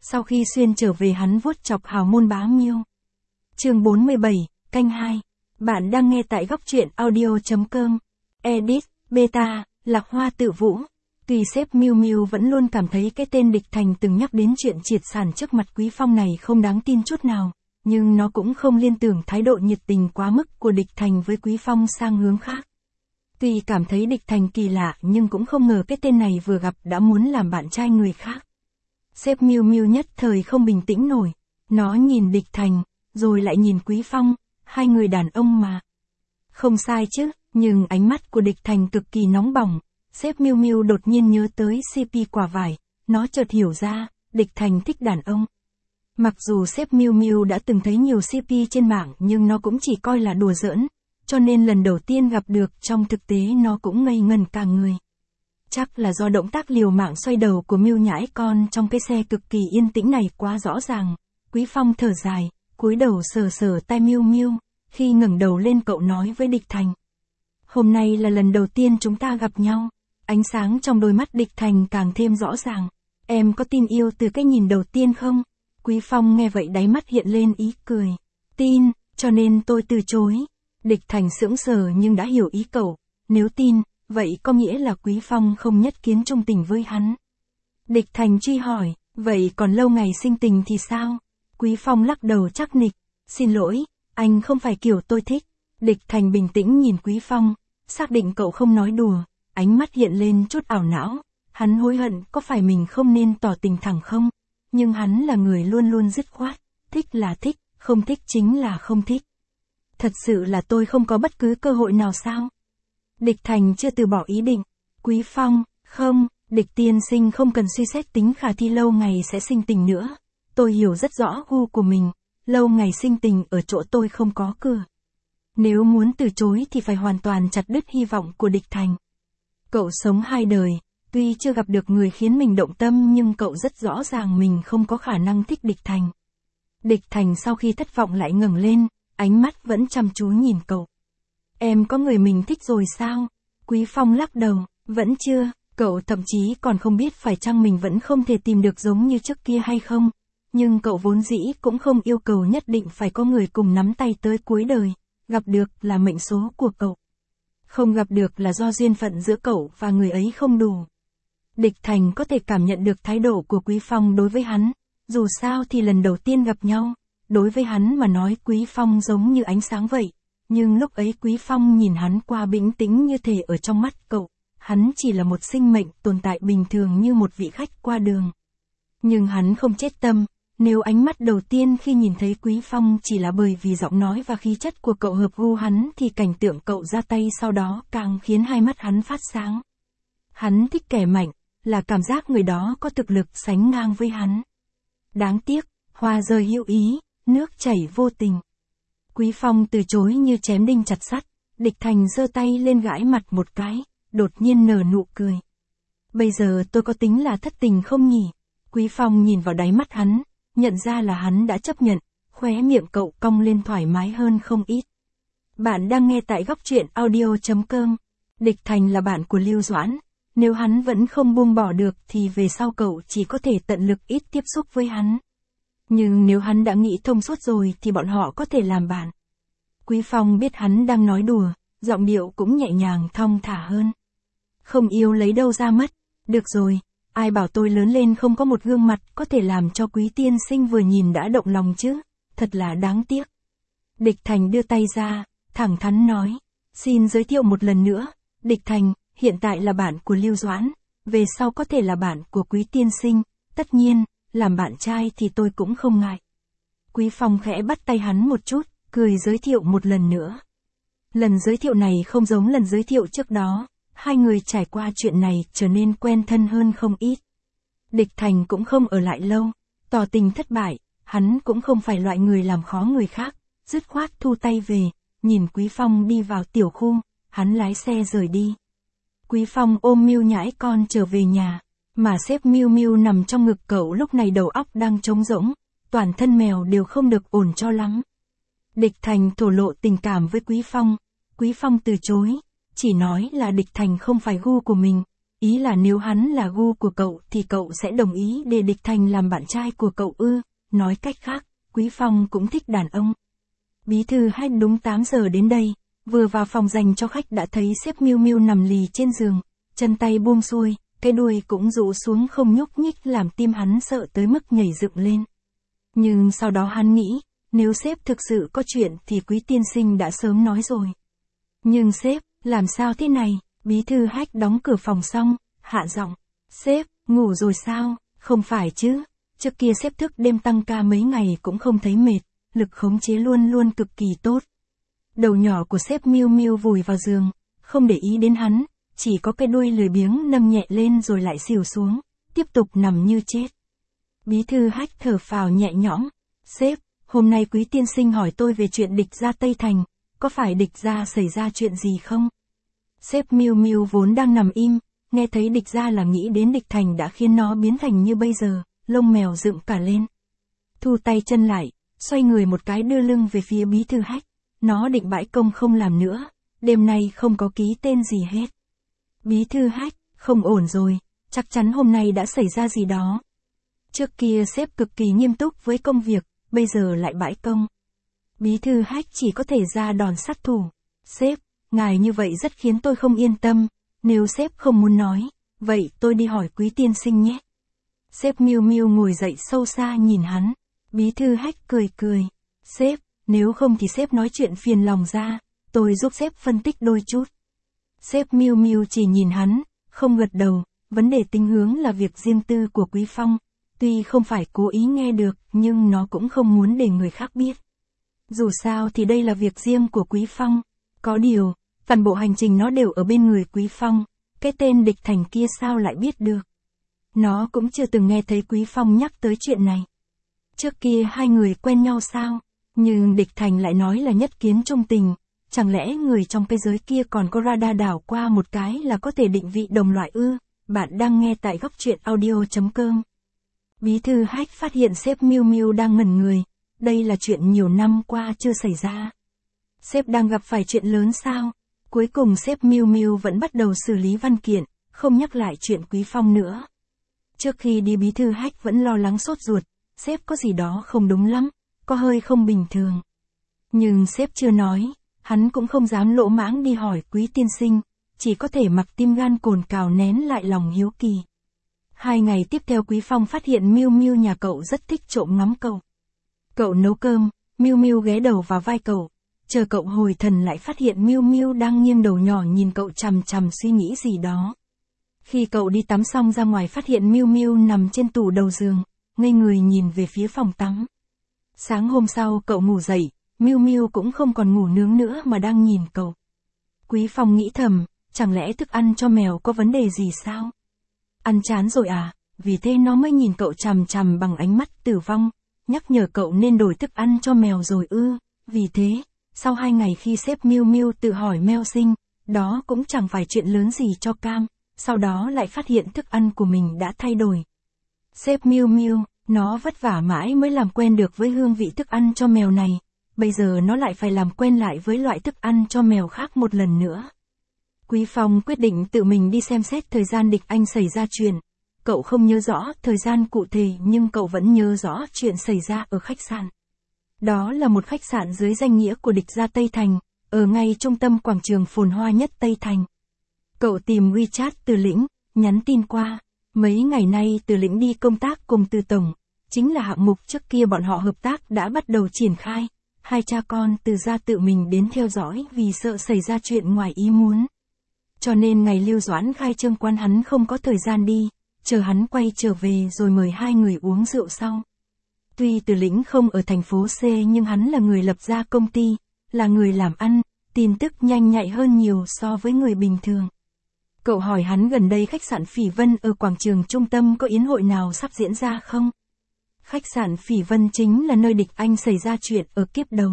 Sau khi xuyên trở về hắn vuốt chọc hào môn bá Miêu. Chương 47, canh 2. Bạn đang nghe tại góc truyện audio.com. Edit, Beta, Lạc Hoa Tự Vũ. Tuy sếp Miu Miu vẫn luôn cảm thấy cái tên Địch Thành từng nhắc đến chuyện triệt sản trước mặt Quý Phong này không đáng tin chút nào, nhưng nó cũng không liên tưởng thái độ nhiệt tình quá mức của Địch Thành với Quý Phong sang hướng khác. Tuy cảm thấy Địch Thành kỳ lạ nhưng cũng không ngờ cái tên này vừa gặp đã muốn làm bạn trai người khác. Sếp Miu Miu nhất thời không bình tĩnh nổi, nó nhìn Địch Thành, rồi lại nhìn Quý Phong, hai người đàn ông mà. Không sai chứ, nhưng ánh mắt của Địch Thành cực kỳ nóng bỏng. Sếp Miu Miu đột nhiên nhớ tới CP quả vải, nó chợt hiểu ra, Địch Thành thích đàn ông. Mặc dù sếp Miu Miu đã từng thấy nhiều CP trên mạng nhưng nó cũng chỉ coi là đùa giỡn, cho nên lần đầu tiên gặp được trong thực tế nó cũng ngây ngần cả người. Chắc là do động tác liều mạng xoay đầu của Miu nhãi con trong cái xe cực kỳ yên tĩnh này quá rõ ràng. Quý Phong thở dài, cúi đầu sờ sờ tai Miu Miu, khi ngẩng đầu lên cậu nói với Địch Thành. Hôm nay là lần đầu tiên chúng ta gặp nhau. Ánh sáng trong đôi mắt Địch Thành càng thêm rõ ràng. Em có tin yêu từ cái nhìn đầu tiên không? Quý Phong nghe vậy đáy mắt hiện lên ý cười. Tin, cho nên tôi từ chối. Địch Thành sững sờ nhưng đã hiểu ý cậu. Nếu tin, vậy có nghĩa là Quý Phong không nhất kiến trung tình với hắn. Địch Thành truy hỏi, vậy còn lâu ngày sinh tình thì sao? Quý Phong lắc đầu chắc nịch. Xin lỗi, anh không phải kiểu tôi thích. Địch Thành bình tĩnh nhìn Quý Phong, xác định cậu không nói đùa. Ánh mắt hiện lên chút ảo não, hắn hối hận có phải mình không nên tỏ tình thẳng không, nhưng hắn là người luôn luôn dứt khoát, thích là thích, không thích chính là không thích. Thật sự là tôi không có bất cứ cơ hội nào sao? Địch Thành chưa từ bỏ ý định. Quý Phong, không, Địch tiên sinh không cần suy xét tính khả thi lâu ngày sẽ sinh tình nữa. Tôi hiểu rất rõ gu của mình, lâu ngày sinh tình ở chỗ tôi không có cửa. Nếu muốn từ chối thì phải hoàn toàn chặt đứt hy vọng của Địch Thành. Cậu sống hai đời, tuy chưa gặp được người khiến mình động tâm nhưng cậu rất rõ ràng mình không có khả năng thích Địch Thành. Địch Thành sau khi thất vọng lại ngẩng lên, ánh mắt vẫn chăm chú nhìn cậu. Em có người mình thích rồi sao? Quý Phong lắc đầu, vẫn chưa, cậu thậm chí còn không biết phải chăng mình vẫn không thể tìm được giống như trước kia hay không. Nhưng cậu vốn dĩ cũng không yêu cầu nhất định phải có người cùng nắm tay tới cuối đời, gặp được là mệnh số của cậu. Không gặp được là do duyên phận giữa cậu và người ấy không đủ. Địch Thành có thể cảm nhận được thái độ của Quý Phong đối với hắn, dù sao thì lần đầu tiên gặp nhau, đối với hắn mà nói Quý Phong giống như ánh sáng vậy, nhưng lúc ấy Quý Phong nhìn hắn qua bình tĩnh như thể ở trong mắt cậu, hắn chỉ là một sinh mệnh tồn tại bình thường như một vị khách qua đường. Nhưng hắn không chết tâm. Nếu ánh mắt đầu tiên khi nhìn thấy Quý Phong chỉ là bởi vì giọng nói và khí chất của cậu hợp gu hắn thì cảnh tượng cậu ra tay sau đó càng khiến hai mắt hắn phát sáng. Hắn thích kẻ mạnh, là cảm giác người đó có thực lực sánh ngang với hắn. Đáng tiếc, hoa rơi hữu ý, nước chảy vô tình. Quý Phong từ chối như chém đinh chặt sắt, Địch Thành giơ tay lên gãi mặt một cái, đột nhiên nở nụ cười. Bây giờ tôi có tính là thất tình không nhỉ? Quý Phong nhìn vào đáy mắt hắn. Nhận ra là hắn đã chấp nhận, khóe miệng cậu cong lên thoải mái hơn không ít. Bạn đang nghe tại góc truyện audio.com. Địch Thành là bạn của Lưu Doãn, nếu hắn vẫn không buông bỏ được thì về sau cậu chỉ có thể tận lực ít tiếp xúc với hắn. Nhưng nếu hắn đã nghĩ thông suốt rồi thì bọn họ có thể làm bạn. Quý Phong biết hắn đang nói đùa, giọng điệu cũng nhẹ nhàng thong thả hơn. Không yêu lấy đâu ra mất, được rồi. Ai bảo tôi lớn lên không có một gương mặt có thể làm cho Quý tiên sinh vừa nhìn đã động lòng chứ, thật là đáng tiếc. Địch Thành đưa tay ra, thẳng thắn nói, xin giới thiệu một lần nữa, Địch Thành, hiện tại là bạn của Lưu Doãn, về sau có thể là bạn của Quý tiên sinh, tất nhiên, làm bạn trai thì tôi cũng không ngại. Quý Phong khẽ bắt tay hắn một chút, cười giới thiệu một lần nữa. Lần giới thiệu này không giống lần giới thiệu trước đó. Hai người trải qua chuyện này trở nên quen thân hơn không ít. Địch Thành cũng không ở lại lâu, tỏ tình thất bại, hắn cũng không phải loại người làm khó người khác, dứt khoát thu tay về, nhìn Quý Phong đi vào tiểu khu, hắn lái xe rời đi. Quý Phong ôm Miu nhãi con trở về nhà, mà sếp Miu Miu nằm trong ngực cậu lúc này đầu óc đang trống rỗng, toàn thân mèo đều không được ổn cho lắm. Địch Thành thổ lộ tình cảm với Quý Phong từ chối. Chỉ nói là Địch Thành không phải gu của mình, Ý là nếu hắn là gu của cậu thì cậu sẽ đồng ý để Địch Thành làm bạn trai của cậu ư? Nói cách khác, Quý Phong cũng thích đàn ông. Bí thư Hách đúng 8 giờ đến đây, vừa vào phòng dành cho khách đã thấy sếp Miu Miu nằm lì trên giường, chân tay buông xuôi, cái đuôi cũng rũ xuống không nhúc nhích làm tim hắn sợ tới mức nhảy dựng lên. Nhưng sau đó hắn nghĩ, nếu sếp thực sự có chuyện thì Quý tiên sinh đã sớm nói rồi. Nhưng sếp, làm sao thế này? Bí thư Hách đóng cửa phòng xong, hạ giọng. Sếp, ngủ rồi sao? Không phải chứ. Trước kia sếp thức đêm tăng ca mấy ngày cũng không thấy mệt, lực khống chế luôn luôn cực kỳ tốt. Đầu nhỏ của sếp Miu Miu vùi vào giường, không để ý đến hắn, chỉ có cái đuôi lười biếng nâng nhẹ lên rồi lại xỉu xuống, tiếp tục nằm như chết. Bí thư Hách thở phào nhẹ nhõm. Sếp, hôm nay Quý tiên sinh hỏi tôi về chuyện Địch gia Tây Thành, có phải Địch gia xảy ra chuyện gì không? Sếp Miu Miu vốn đang nằm im, nghe thấy Địch gia là nghĩ đến Địch Thành đã khiến nó biến thành như bây giờ, lông mèo dựng cả lên. Thu tay chân lại, xoay người một cái đưa lưng về phía bí thư Hách, nó định bãi công không làm nữa, đêm nay không có ký tên gì hết. Bí thư Hách, không ổn rồi, chắc chắn hôm nay đã xảy ra gì đó. Trước kia sếp cực kỳ nghiêm túc với công việc, bây giờ lại bãi công. Bí thư Hách chỉ có thể ra đòn sát thủ. Sếp, ngài như vậy rất khiến tôi không yên tâm, nếu sếp không muốn nói, vậy tôi đi hỏi Quý tiên sinh nhé. Sếp Miu Miu ngồi dậy sâu xa nhìn hắn. Bí thư Hách cười cười. Sếp, nếu không thì sếp nói chuyện phiền lòng ra, tôi giúp sếp phân tích đôi chút. Sếp Miu Miu chỉ nhìn hắn, không gật đầu, vấn đề tính hướng là việc riêng tư của Quý Phong. Tuy không phải cố ý nghe được, nhưng nó cũng không muốn để người khác biết. Dù sao thì đây là việc riêng của Quý Phong. Có điều, toàn bộ hành trình nó đều ở bên người Quý Phong, cái tên Địch Thành kia sao lại biết được. Nó cũng chưa từng nghe thấy Quý Phong nhắc tới chuyện này. Trước kia hai người quen nhau sao? Nhưng Địch Thành lại nói là nhất kiến trung tình, chẳng lẽ người trong cái giới kia còn có radar đảo qua một cái là có thể định vị đồng loại ư? Bạn đang nghe tại góc truyện audio.com. Bí thư Hách phát hiện sếp Miu Miu đang ngẩn người, đây là chuyện nhiều năm qua chưa xảy ra. Sếp đang gặp phải chuyện lớn sao? Cuối cùng sếp Miu Miu vẫn bắt đầu xử lý văn kiện, không nhắc lại chuyện Quý Phong nữa. Trước khi đi bí thư Hách vẫn lo lắng sốt ruột, sếp có gì đó không đúng lắm, có hơi không bình thường. Nhưng sếp chưa nói, hắn cũng không dám lỗ mãng đi hỏi Quý tiên sinh, chỉ có thể mặc tim gan cồn cào nén lại lòng hiếu kỳ. 2 ngày tiếp theo Quý Phong phát hiện Miu Miu nhà cậu rất thích trộm ngắm cậu. Cậu nấu cơm, Miu Miu ghé đầu vào vai cậu, chờ cậu hồi thần lại phát hiện Miu Miu đang nghiêng đầu nhỏ nhìn cậu chằm chằm suy nghĩ gì đó. Khi cậu đi tắm xong ra ngoài phát hiện Miu Miu nằm trên tủ đầu giường, ngây người nhìn về phía phòng tắm. Sáng hôm sau cậu ngủ dậy, Miu Miu cũng không còn ngủ nướng nữa mà đang nhìn cậu. Quý Phong nghĩ thầm, chẳng lẽ thức ăn cho mèo có vấn đề gì sao? Ăn chán rồi à, vì thế nó mới nhìn cậu chằm chằm bằng ánh mắt tử vong, nhắc nhở cậu nên đổi thức ăn cho mèo rồi ư. Vì thế, sau 2 ngày khi sếp Miu Miu tự hỏi meo sinh, đó cũng chẳng phải chuyện lớn gì cho Cam, sau đó lại phát hiện thức ăn của mình đã thay đổi. Sếp Miu Miu, nó vất vả mãi mới làm quen được với hương vị thức ăn cho mèo này, bây giờ nó lại phải làm quen lại với loại thức ăn cho mèo khác một lần nữa. Quý Phong quyết định tự mình đi xem xét thời gian Địch Anh xảy ra chuyện. Cậu không nhớ rõ thời gian cụ thể nhưng cậu vẫn nhớ rõ chuyện xảy ra ở khách sạn. Đó là một khách sạn dưới danh nghĩa của Địch gia Tây Thành, ở ngay trung tâm quảng trường phồn hoa nhất Tây Thành. Cậu tìm WeChat Từ Lĩnh, nhắn tin qua. Mấy ngày nay Từ Lĩnh đi công tác cùng Từ Tổng, chính là hạng mục trước kia bọn họ hợp tác đã bắt đầu triển khai. Hai cha con Từ gia tự mình đến theo dõi vì sợ xảy ra chuyện ngoài ý muốn. Cho nên ngày Lưu Doãn khai trương quán hắn không có thời gian đi, chờ hắn quay trở về rồi mời hai người uống rượu sau. Tuy Từ Lĩnh không ở thành phố C nhưng hắn là người lập ra công ty, là người làm ăn, tin tức nhanh nhạy hơn nhiều so với người bình thường. Cậu hỏi hắn gần đây khách sạn Phỉ Vân ở quảng trường trung tâm có yến hội nào sắp diễn ra không? Khách sạn Phỉ Vân chính là nơi Địch Anh xảy ra chuyện ở kiếp đầu.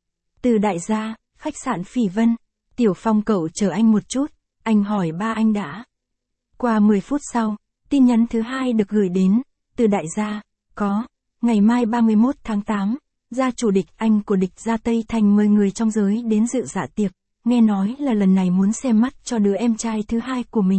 Từ đại gia, khách sạn Phỉ Vân, Tiểu Phong cậu chờ anh một chút, anh hỏi ba anh đã. Qua 10 phút sau, tin nhắn thứ hai được gửi đến, từ đại gia, có, ngày mai 31 tháng 8, gia chủ Địch Anh của Địch gia Tây Thành mời người trong giới đến dự dạ tiệc, nghe nói là lần này muốn xem mắt cho đứa em trai thứ hai của mình,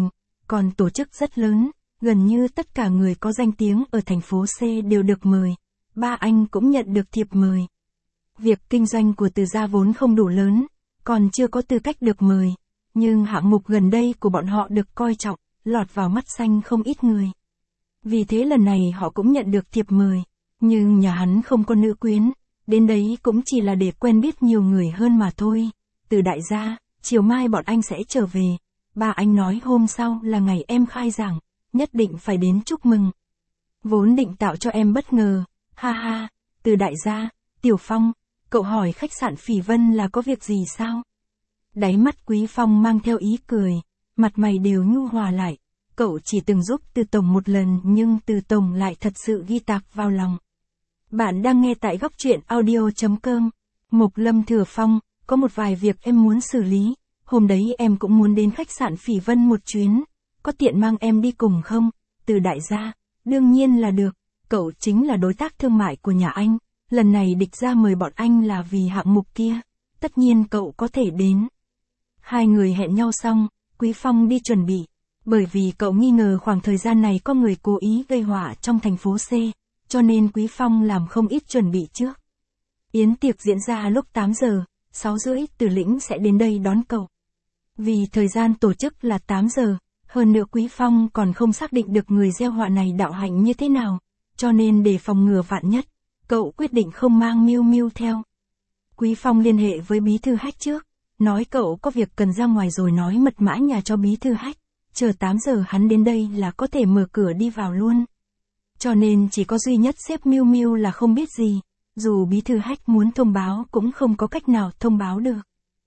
còn tổ chức rất lớn, gần như tất cả người có danh tiếng ở thành phố C đều được mời. Ba anh cũng nhận được thiệp mời. Việc kinh doanh của Từ gia vốn không đủ lớn, còn chưa có tư cách được mời, nhưng hạng mục gần đây của bọn họ được coi trọng, lọt vào mắt xanh không ít người. Vì thế lần này họ cũng nhận được thiệp mời, nhưng nhà hắn không có nữ quyến, đến đấy cũng chỉ là để quen biết nhiều người hơn mà thôi. Từ đại gia, chiều mai bọn anh sẽ trở về, ba anh nói hôm sau là ngày em khai giảng, nhất định phải đến chúc mừng. Vốn định tạo cho em bất ngờ, ha ha. Từ đại gia, Tiểu Phong, cậu hỏi khách sạn Phỉ Vân là có việc gì sao? Đáy mắt Quý Phong mang theo ý cười, mặt mày đều nhu hòa lại. Cậu chỉ từng giúp Từ Tổng một lần nhưng Từ Tổng lại thật sự ghi tạc vào lòng. Bạn đang nghe tại góc truyện audio.com. Mục Lâm Thừa Phong, có một vài việc em muốn xử lý. Hôm đấy em cũng muốn đến khách sạn Phỉ Vân một chuyến. Có tiện mang em đi cùng không? Từ đại gia, đương nhiên là được. Cậu chính là đối tác thương mại của nhà anh. Lần này địch gia mời bọn anh là vì hạng mục kia. Tất nhiên cậu có thể đến. Hai người hẹn nhau xong, Quý Phong đi chuẩn bị. Bởi vì cậu nghi ngờ khoảng thời gian này có người cố ý gây họa trong thành phố C, cho nên Quý Phong làm không ít chuẩn bị trước. Yến tiệc diễn ra lúc 8 giờ, 6 rưỡi Từ Lĩnh sẽ đến đây đón cậu. Vì thời gian tổ chức là 8 giờ, hơn nữa Quý Phong còn không xác định được người gieo họa này đạo hạnh như thế nào, cho nên để phòng ngừa vạn nhất, cậu quyết định không mang Miu Miu theo. Quý Phong liên hệ với bí thư Hách trước, nói cậu có việc cần ra ngoài rồi nói mật mã nhà cho bí thư Hách, chờ 8 giờ hắn đến đây là có thể mở cửa đi vào luôn. Cho nên chỉ có duy nhất sếp Miu Miu là không biết gì, dù bí thư Hách muốn thông báo cũng không có cách nào thông báo được.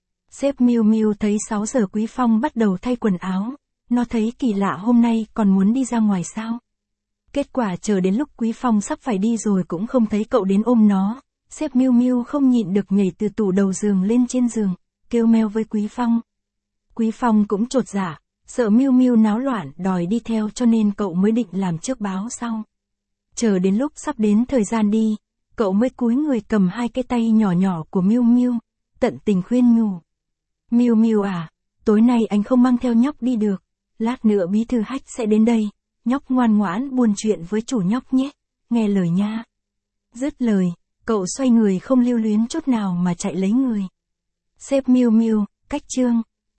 Sếp Miu Miu thấy 6 giờ Quý Phong bắt đầu thay quần áo, nó thấy kỳ lạ hôm nay còn muốn đi ra ngoài sao. Kết quả chờ đến lúc Quý Phong sắp phải đi rồi cũng không thấy cậu đến ôm nó, sếp Miu Miu không nhịn được nhảy từ tủ đầu giường lên trên giường, kêu meo với Quý Phong. Quý Phong cũng chột dạ, sợ Miu Miu náo loạn đòi đi theo cho nên cậu mới định làm trước báo sau. Chờ đến lúc sắp đến thời gian đi, cậu mới cúi người cầm hai cái tay nhỏ nhỏ của Miu Miu, tận tình khuyên nhủ. Miu Miu à, tối nay anh không mang theo nhóc đi được, lát nữa bí thư Hách sẽ đến đây, nhóc ngoan ngoãn buôn chuyện với chủ nhóc nhé, nghe lời nha. Dứt lời, cậu xoay người không lưu luyến chút nào mà chạy lấy người. Sếp Miu Miu, cách chương.